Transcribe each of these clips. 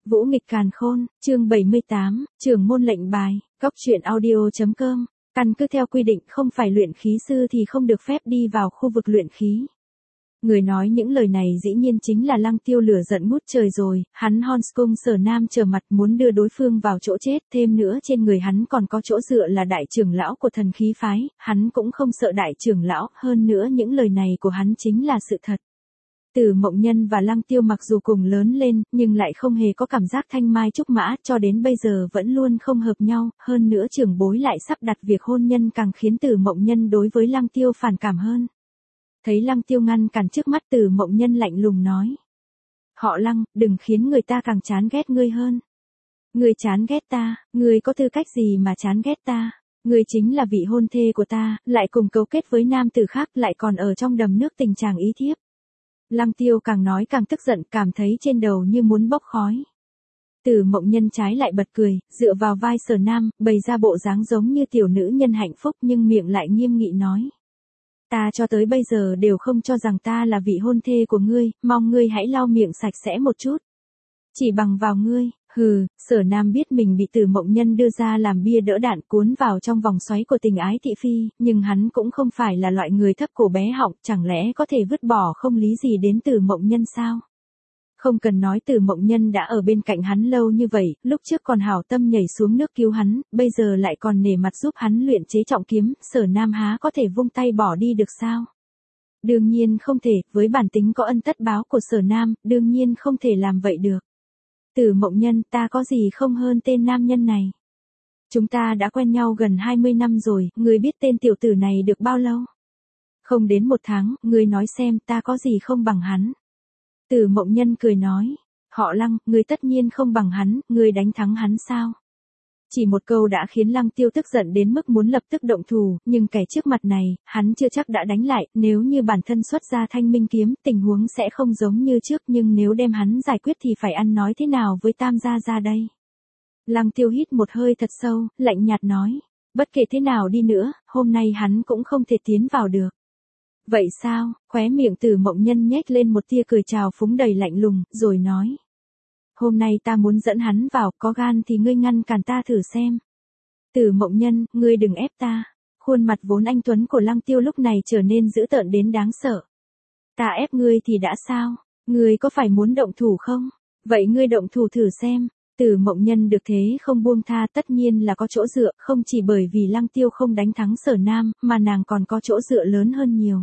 Vũ nghịch càn khôn, chương 78, trưởng môn lệnh bài, góc truyện audio.com. Căn cứ theo quy định không phải luyện khí sư thì không được phép đi vào khu vực luyện khí. Người nói những lời này dĩ nhiên chính là Lăng Tiêu, lửa giận ngút trời rồi, hắn Honscung Sở Nam trở mặt muốn đưa đối phương vào chỗ chết, thêm nữa trên người hắn còn có chỗ dựa là đại trưởng lão của thần khí phái, hắn cũng không sợ đại trưởng lão, hơn nữa những lời này của hắn chính là sự thật. Tử Mộng Nhân và Lăng Tiêu mặc dù cùng lớn lên, nhưng lại không hề có cảm giác thanh mai trúc mã, cho đến bây giờ vẫn luôn không hợp nhau, hơn nữa trưởng bối lại sắp đặt việc hôn nhân càng khiến Tử Mộng Nhân đối với Lăng Tiêu phản cảm hơn. Thấy Lăng Tiêu ngăn cản trước mắt, Tử Mộng Nhân lạnh lùng nói: "Họ Lăng, đừng khiến người ta càng chán ghét ngươi hơn. Ngươi chán ghét ta, ngươi có tư cách gì mà chán ghét ta? Ngươi chính là vị hôn thê của ta, lại cùng cấu kết với nam tử khác, lại còn ở trong đầm nước tình trạng ý thiếp." Lăng Tiêu càng nói càng tức giận, cảm thấy trên đầu như muốn bốc khói. Tử Mộng Nhân trái lại bật cười, dựa vào vai Sở Nam, bày ra bộ dáng giống như tiểu nữ nhân hạnh phúc, nhưng miệng lại nghiêm nghị nói: "Ta cho tới bây giờ đều không cho rằng ta là vị hôn thê của ngươi, mong ngươi hãy lau miệng sạch sẽ một chút. Chỉ bằng vào ngươi." Hừ, Sở Nam biết mình bị Tử Mộng Nhân đưa ra làm bia đỡ đạn, cuốn vào trong vòng xoáy của tình ái thị phi, nhưng hắn cũng không phải là loại người thấp cổ bé họng, chẳng lẽ có thể vứt bỏ không lý gì đến Tử Mộng Nhân sao? Không cần nói Tử Mộng Nhân đã ở bên cạnh hắn lâu như vậy, lúc trước còn hảo tâm nhảy xuống nước cứu hắn, bây giờ lại còn nể mặt giúp hắn luyện chế trọng kiếm, Sở Nam há có thể vung tay bỏ đi được sao? Đương nhiên không thể, với bản tính có ân tất báo của Sở Nam, đương nhiên không thể làm vậy được. Tử Mộng Nhân, ta có gì không hơn tên nam nhân này? Chúng ta đã quen nhau gần 20 năm rồi, ngươi biết tên tiểu tử này được bao lâu? Không đến 1 tháng, ngươi nói xem ta có gì không bằng hắn? Tử Mộng Nhân cười nói: "Họ Lăng, ngươi tất nhiên không bằng hắn, ngươi đánh thắng hắn sao?" Chỉ một câu đã khiến Lăng Tiêu tức giận đến mức muốn lập tức động thủ, nhưng kẻ trước mặt này, hắn chưa chắc đã đánh lại, nếu như bản thân xuất ra Thanh Minh kiếm, tình huống sẽ không giống như trước, nhưng nếu đem hắn giải quyết thì phải ăn nói thế nào với Tam gia gia đây? Lăng Tiêu hít một hơi thật sâu, lạnh nhạt nói: "Bất kể thế nào đi nữa, hôm nay hắn cũng không thể tiến vào được." "Vậy sao?" Khóe miệng Tử Mộng Nhân nhếch lên một tia cười trào phúng đầy lạnh lùng, rồi nói: "Hôm nay ta muốn dẫn hắn vào, có gan thì ngươi ngăn cản ta thử xem." "Tử Mộng Nhân, ngươi đừng ép ta." Khuôn mặt vốn anh tuấn của Lăng Tiêu lúc này trở nên dữ tợn đến đáng sợ. "Ta ép ngươi thì đã sao? Ngươi có phải muốn động thủ không? Vậy ngươi động thủ thử xem." Tử Mộng Nhân được thế không buông tha, tất nhiên là có chỗ dựa, không chỉ bởi vì Lăng Tiêu không đánh thắng Sở Nam, mà nàng còn có chỗ dựa lớn hơn nhiều.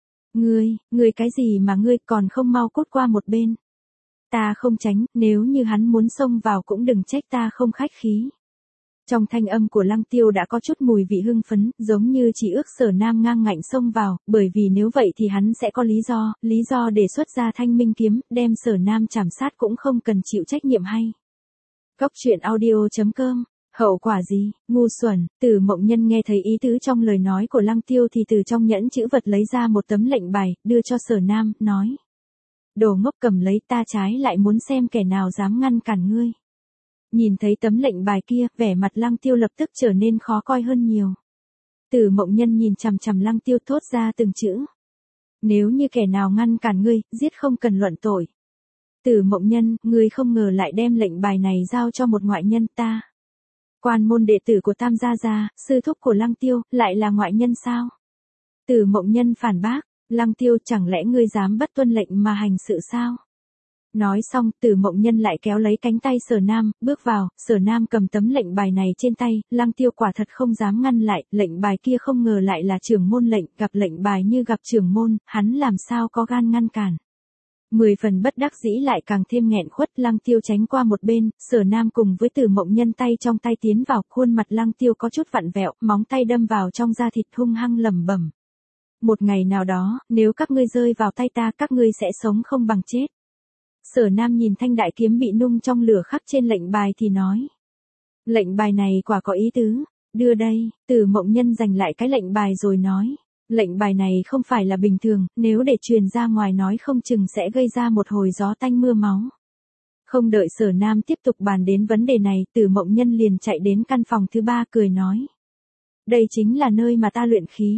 Ngươi cái gì mà ngươi còn không mau cút qua một bên. Ta không tránh, nếu như hắn muốn xông vào cũng đừng trách ta không khách khí." Trong thanh âm của Lăng Tiêu đã có chút mùi vị hưng phấn, giống như chỉ ước Sở Nam ngang ngạnh xông vào, bởi vì nếu vậy thì hắn sẽ có lý do để xuất ra Thanh Minh kiếm, đem Sở Nam chảm sát cũng không cần chịu trách nhiệm hay. Góc truyện audio.com. Hậu quả gì? Ngu xuẩn. Tử Mộng Nhân nghe thấy ý tứ trong lời nói của Lăng Tiêu thì từ trong nhẫn chữ vật lấy ra một tấm lệnh bài, đưa cho Sở Nam, nói: "Đồ ngốc, cầm lấy, ta trái lại muốn xem kẻ nào dám ngăn cản ngươi." Nhìn thấy tấm lệnh bài kia, vẻ mặt Lăng Tiêu lập tức trở nên khó coi hơn nhiều. Tử Mộng Nhân nhìn chằm chằm Lăng Tiêu thốt ra từng chữ: "Nếu như kẻ nào ngăn cản ngươi, giết không cần luận tội." Tử Mộng Nhân, ngươi không ngờ lại đem lệnh bài này giao cho một ngoại nhân, ta. Quan môn đệ tử của Tam gia gia, sư thúc của Lăng Tiêu, lại là ngoại nhân sao? Tử Mộng Nhân phản bác: "Lăng Tiêu, chẳng lẽ ngươi dám bất tuân lệnh mà hành sự sao?" Nói xong, Tử Mộng Nhân lại kéo lấy cánh tay Sở Nam, bước vào, Sở Nam cầm tấm lệnh bài này trên tay, Lăng Tiêu quả thật không dám ngăn lại, lệnh bài kia không ngờ lại là trưởng môn lệnh, gặp lệnh bài như gặp trưởng môn, hắn làm sao có gan ngăn cản. 10 phần bất đắc dĩ lại càng thêm nghẹn khuất, Lăng Tiêu tránh qua một bên, Sở Nam cùng với Tử Mộng Nhân tay trong tay tiến vào, khuôn mặt Lăng Tiêu có chút vặn vẹo, móng tay đâm vào trong da thịt hung hăng lẩm bẩm: "Một ngày nào đó, nếu các ngươi rơi vào tay ta, các ngươi sẽ sống không bằng chết." Sở Nam nhìn thanh đại kiếm bị nung trong lửa khắc trên lệnh bài thì nói: "Lệnh bài này quả có ý tứ, đưa đây." Tử Mộng Nhân giành lại cái lệnh bài rồi nói: "Lệnh bài này không phải là bình thường, nếu để truyền ra ngoài nói không chừng sẽ gây ra một hồi gió tanh mưa máu." Không đợi Sở Nam tiếp tục bàn đến vấn đề này, Tử Mộng Nhân liền chạy đến căn phòng thứ 3 cười nói: "Đây chính là nơi mà ta luyện khí."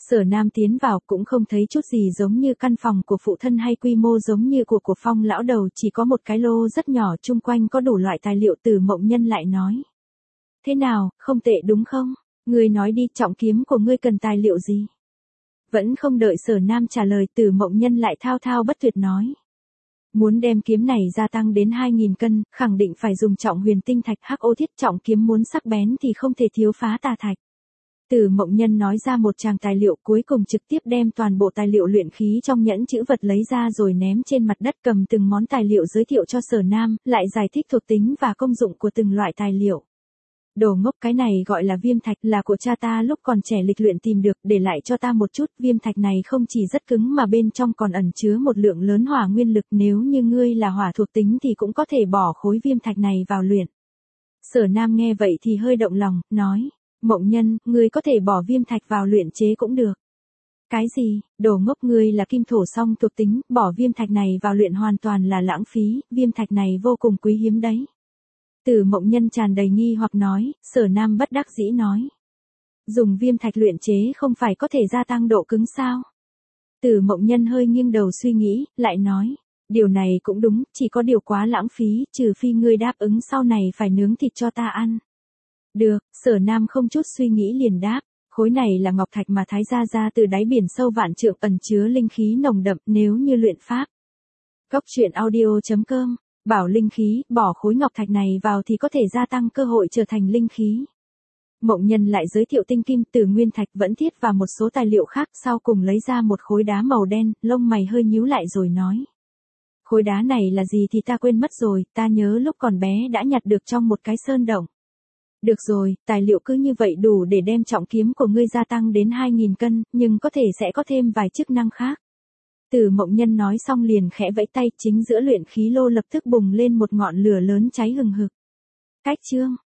Sở Nam tiến vào cũng không thấy chút gì giống như căn phòng của phụ thân hay quy mô giống như của Phong lão đầu, chỉ có một cái lô rất nhỏ, chung quanh có đủ loại tài liệu. Từ Mộng Nhân lại nói. Thế nào, không tệ đúng không? Ngươi nói đi, trọng kiếm của ngươi cần tài liệu gì? Vẫn không đợi Sở Nam trả lời, Từ Mộng Nhân lại thao thao bất tuyệt nói. Muốn đem kiếm này gia tăng đến 2.000 cân, khẳng định phải dùng trọng huyền tinh thạch. Hắc ô thiết, trọng kiếm muốn sắc bén thì không thể thiếu phá tà thạch. Từ Mộng Nhân nói ra một tràng tài liệu, cuối cùng trực tiếp đem toàn bộ tài liệu luyện khí trong nhẫn chữ vật lấy ra rồi ném trên mặt đất, cầm từng món tài liệu giới thiệu cho Sở Nam, lại giải thích thuộc tính và công dụng của từng loại tài liệu. Đồ ngốc, cái này gọi là viêm thạch, là của cha ta lúc còn trẻ lịch luyện tìm được, để lại cho ta một chút. Viêm thạch này không chỉ rất cứng mà bên trong còn ẩn chứa một lượng lớn hỏa nguyên lực, nếu như ngươi là hỏa thuộc tính thì cũng có thể bỏ khối viêm thạch này vào luyện. Sở Nam nghe vậy thì hơi động lòng, nói. Mộng Nhân, ngươi có thể bỏ viêm thạch vào luyện chế cũng được. Cái gì, đồ ngốc, ngươi là kim thổ song thuộc tính, bỏ viêm thạch này vào luyện hoàn toàn là lãng phí, viêm thạch này vô cùng quý hiếm đấy. Từ Mộng Nhân tràn đầy nghi hoặc nói. Sở Nam bất đắc dĩ nói. Dùng viêm thạch luyện chế không phải có thể gia tăng độ cứng sao? Từ Mộng Nhân hơi nghiêng đầu suy nghĩ, lại nói. Điều này cũng đúng, chỉ có điều quá lãng phí, trừ phi ngươi đáp ứng sau này phải nướng thịt cho ta ăn. Được, Sở Nam không chút suy nghĩ liền đáp. Khối này là ngọc thạch mà thái ra từ đáy biển sâu vạn trượng, ẩn chứa linh khí nồng đậm, nếu như luyện pháp. Goctruyện.audio.com. Bảo linh khí, bỏ khối ngọc thạch này vào thì có thể gia tăng cơ hội trở thành linh khí. Mộng Nhân lại giới thiệu tinh kim, từ nguyên thạch, vẫn thiết và một số tài liệu khác, sau cùng lấy ra một khối đá màu đen, lông mày hơi nhíu lại rồi nói. Khối đá này là gì thì ta quên mất rồi, ta nhớ lúc còn bé đã nhặt được trong một cái sơn động. Được rồi, tài liệu cứ như vậy đủ để đem trọng kiếm của ngươi gia tăng đến 2.000 cân, nhưng có thể sẽ có thêm vài chức năng khác. Từ Mộng Nhân nói xong liền khẽ vẫy tay, chính giữa luyện khí lô lập tức bùng lên một ngọn lửa lớn cháy hừng hực. Cách chương